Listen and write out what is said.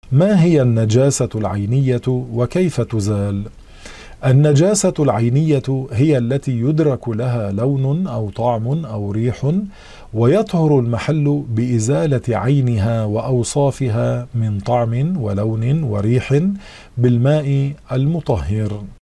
ما هي النجاسة العينية وكيف تزال؟ النجاسة العينية هي التي يدرك لها لون أو طعم أو ريح، ويطهر المحل بإزالة عينها وأوصافها من طعم ولون وريح بالماء المطهر.